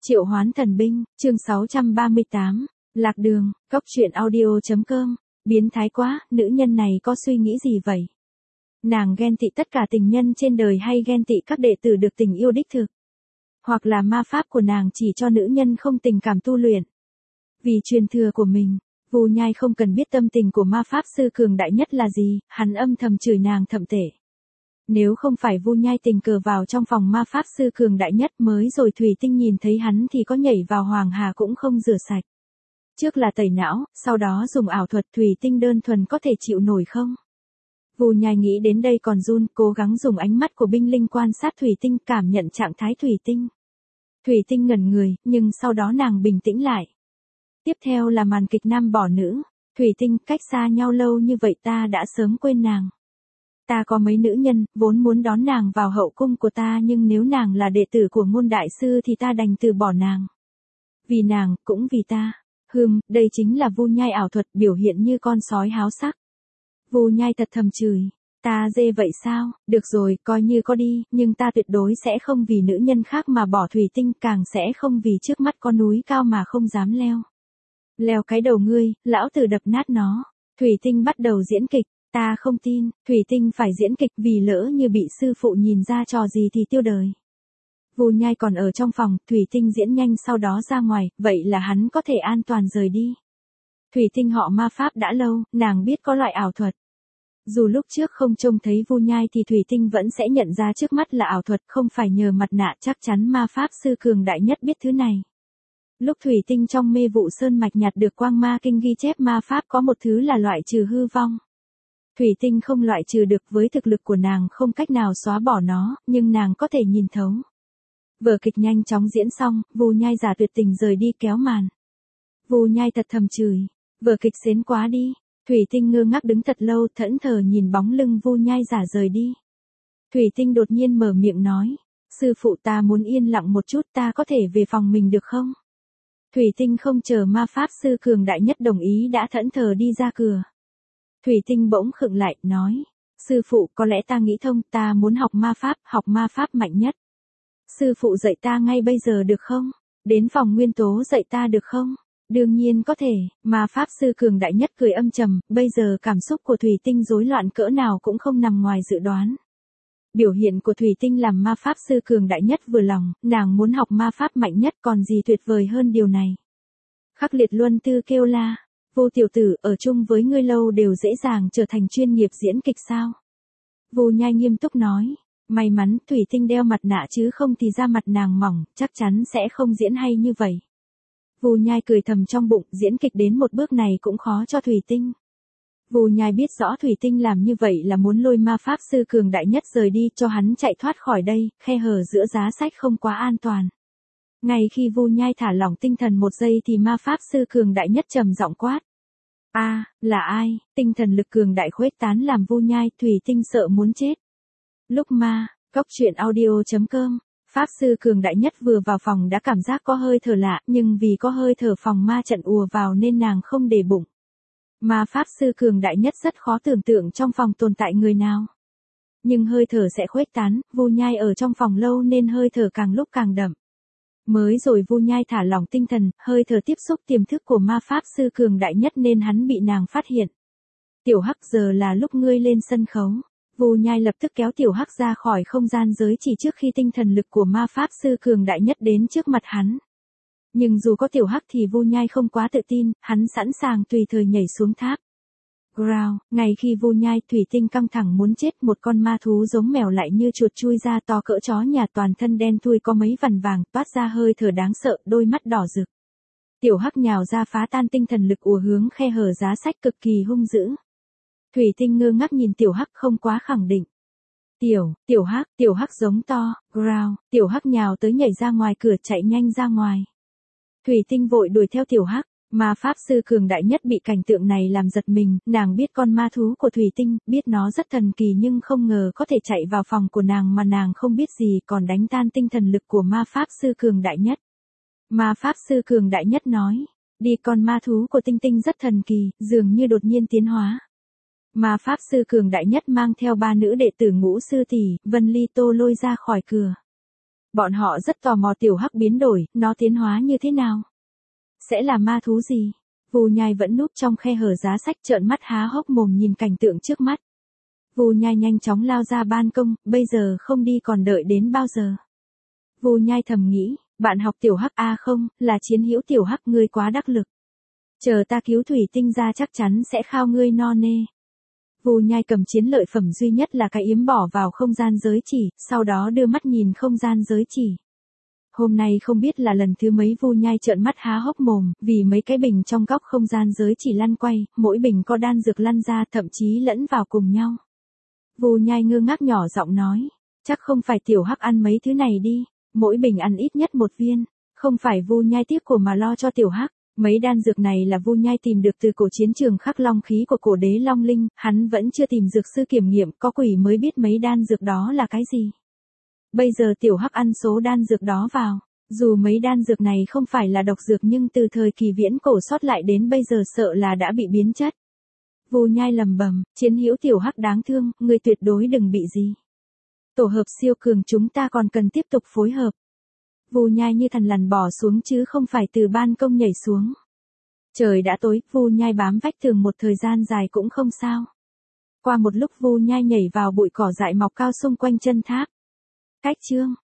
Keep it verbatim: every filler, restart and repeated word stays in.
Triệu Hoán Thần Binh, chương sáu trăm ba mươi tám, Lạc Đường, Cốc Truyện Audio chấm com, biến thái quá, nữ nhân này có suy nghĩ gì vậy? Nàng ghen tị tất cả tình nhân trên đời hay ghen tị các đệ tử được tình yêu đích thực? Hoặc là ma pháp của nàng chỉ cho nữ nhân không tình cảm tu luyện? Vì truyền thừa của mình, Vu Nhai không cần biết tâm tình của ma pháp sư cường đại nhất là gì, hắn âm thầm chửi nàng thậm tệ. Nếu không phải Vu Nhai tình cờ vào trong phòng ma pháp sư cường đại nhất mới rồi Thủy Tinh nhìn thấy hắn thì có nhảy vào Hoàng Hà cũng không rửa sạch. Trước là tẩy não, sau đó dùng ảo thuật Thủy Tinh đơn thuần có thể chịu nổi không? Vu Nhai nghĩ đến đây còn run, cố gắng dùng ánh mắt của binh linh quan sát Thủy Tinh, cảm nhận trạng thái Thủy Tinh. Thủy Tinh ngẩn người, nhưng sau đó nàng bình tĩnh lại. Tiếp theo là màn kịch nam bỏ nữ. Thủy Tinh, cách xa nhau lâu như vậy ta đã sớm quên nàng. Ta có mấy nữ nhân, vốn muốn đón nàng vào hậu cung của ta nhưng nếu nàng là đệ tử của môn đại sư thì ta đành từ bỏ nàng. Vì nàng, cũng vì ta. Hừm, đây chính là Vu Nhai ảo thuật biểu hiện như con sói háo sắc. Vu Nhai thật thầm chửi. Ta dê vậy sao, được rồi, coi như có đi, nhưng ta tuyệt đối sẽ không vì nữ nhân khác mà bỏ Thủy Tinh, càng sẽ không vì trước mắt con núi cao mà không dám leo. Leo cái đầu ngươi, lão tử đập nát nó. Thủy Tinh bắt đầu diễn kịch. Ta không tin, Thủy Tinh phải diễn kịch vì lỡ như bị sư phụ nhìn ra trò gì thì tiêu đời. Vu Nhai còn ở trong phòng, Thủy Tinh diễn nhanh sau đó ra ngoài, vậy là hắn có thể an toàn rời đi. Thủy Tinh họ ma pháp đã lâu, nàng biết có loại ảo thuật. Dù lúc trước không trông thấy Vu Nhai thì Thủy Tinh vẫn sẽ nhận ra trước mắt là ảo thuật, không phải nhờ mặt nạ, chắc chắn ma pháp sư cường đại nhất biết thứ này. Lúc Thủy Tinh trong mê vụ sơn mạch nhặt được quang ma kinh ghi chép ma pháp có một thứ là loại trừ hư vong. Thủy Tinh không loại trừ được, với thực lực của nàng không cách nào xóa bỏ nó, nhưng nàng có thể nhìn thấu. Vở kịch nhanh chóng diễn xong, Vu Nhai giả tuyệt tình rời đi kéo màn. Vu Nhai thật thầm chửi, vở kịch xến quá đi. Thủy Tinh ngơ ngác đứng thật lâu, thẫn thờ nhìn bóng lưng Vu Nhai giả rời đi. Thủy Tinh đột nhiên mở miệng nói, sư phụ ta muốn yên lặng một chút, ta có thể về phòng mình được không? Thủy Tinh không chờ ma pháp sư cường đại nhất đồng ý đã thẫn thờ đi ra cửa. Thủy Tinh bỗng khựng lại, nói, sư phụ có lẽ ta nghĩ thông, ta muốn học ma pháp, học ma pháp mạnh nhất. Sư phụ dạy ta ngay bây giờ được không? Đến phòng nguyên tố dạy ta được không? Đương nhiên có thể, ma pháp sư cường đại nhất cười âm trầm, bây giờ cảm xúc của Thủy Tinh rối loạn cỡ nào cũng không nằm ngoài dự đoán. Biểu hiện của Thủy Tinh làm ma pháp sư cường đại nhất vừa lòng, nàng muốn học ma pháp mạnh nhất còn gì tuyệt vời hơn điều này. Khắc Liệt Luân Tư kêu la. Vô tiểu tử, ở chung với ngươi lâu đều dễ dàng trở thành chuyên nghiệp diễn kịch sao? Vu Nhai nghiêm túc nói, may mắn Thủy Tinh đeo mặt nạ chứ không thì da mặt nàng mỏng, chắc chắn sẽ không diễn hay như vậy. Vu Nhai cười thầm trong bụng, diễn kịch đến một bước này cũng khó cho Thủy Tinh. Vu Nhai biết rõ Thủy Tinh làm như vậy là muốn lôi ma pháp sư cường đại nhất rời đi, cho hắn chạy thoát khỏi đây, khe hở giữa giá sách không quá an toàn. Ngay khi Vu Nhai thả lỏng tinh thần một giây thì ma pháp sư cường đại nhất trầm giọng quát. A, à, là ai? Tinh thần lực cường đại khuếch tán làm Vu Nhai, Thủy Tinh sợ muốn chết. Lúc ma, Cốc Truyện Audio chấm com, pháp sư cường đại nhất vừa vào phòng đã cảm giác có hơi thở lạ, nhưng vì có hơi thở phòng ma trận ùa vào nên nàng không để bụng. Ma pháp sư cường đại nhất rất khó tưởng tượng trong phòng tồn tại người nào. Nhưng hơi thở sẽ khuếch tán, Vu Nhai ở trong phòng lâu nên hơi thở càng lúc càng đậm. Mới rồi Vu Nhai thả lỏng tinh thần, hơi thở tiếp xúc tiềm thức của ma pháp sư cường đại nhất nên hắn bị nàng phát hiện. Tiểu Hắc, giờ là lúc ngươi lên sân khấu. Vu Nhai lập tức kéo Tiểu Hắc ra khỏi không gian giới chỉ trước khi tinh thần lực của ma pháp sư cường đại nhất đến trước mặt hắn. Nhưng dù có Tiểu Hắc thì Vu Nhai không quá tự tin, hắn sẵn sàng tùy thời nhảy xuống tháp. Growl, ngay khi Vu Nhai, Thủy Tinh căng thẳng muốn chết, một con ma thú giống mèo lại như chuột chui ra, to cỡ chó nhà, toàn thân đen thui có mấy vằn vàng, toát ra hơi thở đáng sợ, đôi mắt đỏ rực. Tiểu Hắc nhào ra phá tan tinh thần lực ùa hướng khe hở giá sách cực kỳ hung dữ. Thủy Tinh ngơ ngác nhìn Tiểu Hắc không quá khẳng định. Tiểu, Tiểu Hắc, Tiểu Hắc giống to, growl, Tiểu Hắc nhào tới nhảy ra ngoài cửa, chạy nhanh ra ngoài. Thủy Tinh vội đuổi theo Tiểu Hắc. Ma pháp sư cường đại nhất bị cảnh tượng này làm giật mình, nàng biết con ma thú của Thủy Tinh, biết nó rất thần kỳ nhưng không ngờ có thể chạy vào phòng của nàng mà nàng không biết gì, còn đánh tan tinh thần lực của ma pháp sư cường đại nhất. Ma pháp sư cường đại nhất nói, đi, con ma thú của Tinh Tinh rất thần kỳ, dường như đột nhiên tiến hóa. Ma pháp sư cường đại nhất mang theo ba nữ đệ tử Ngũ Sư Tỷ, Vân Ly Tô lôi ra khỏi cửa. Bọn họ rất tò mò tiểu hắc biến đổi, nó tiến hóa như thế nào? Sẽ là ma thú gì? Vu Nhai vẫn núp trong khe hở giá sách trợn mắt há hốc mồm nhìn cảnh tượng trước mắt. Vu Nhai nhanh chóng lao ra ban công, bây giờ không đi còn đợi đến bao giờ? Vu Nhai thầm nghĩ, bạn học tiểu hắc a không, là chiến hữu tiểu hắc, ngươi quá đắc lực. Chờ ta cứu thủy tinh ra chắc chắn sẽ khao ngươi no nê. Vu Nhai cầm chiến lợi phẩm duy nhất là cái yếm bỏ vào không gian giới chỉ, sau đó đưa mắt nhìn không gian giới chỉ. Hôm nay không biết là lần thứ mấy Vu Nhai trợn mắt há hốc mồm, vì mấy cái bình trong góc không gian giới chỉ lăn quay, mỗi bình có đan dược lăn ra, thậm chí lẫn vào cùng nhau. Vu Nhai ngơ ngác nhỏ giọng nói, chắc không phải tiểu hắc ăn mấy thứ này đi, mỗi bình ăn ít nhất một viên, không phải Vu Nhai tiếc của mà lo cho tiểu hắc. Mấy đan dược này là Vu Nhai tìm được từ cổ chiến trường khắc long khí của cổ đế Long Linh, hắn vẫn chưa tìm dược sư kiểm nghiệm, có quỷ mới biết mấy đan dược đó là cái gì. Bây giờ tiểu hắc ăn số đan dược đó vào, dù mấy đan dược này không phải là độc dược nhưng từ thời kỳ viễn cổ sót lại đến bây giờ sợ là đã bị biến chất. Vu Nhai lầm bầm, chiến hữu tiểu hắc đáng thương, ngươi tuyệt đối đừng bị gì. Tổ hợp siêu cường chúng ta còn cần tiếp tục phối hợp. Vu Nhai như thằn lằn bò xuống chứ không phải từ ban công nhảy xuống. Trời đã tối, Vu Nhai bám vách tường một thời gian dài cũng không sao. Qua một lúc Vu Nhai nhảy vào bụi cỏ dại mọc cao xung quanh chân tháp. Cách chương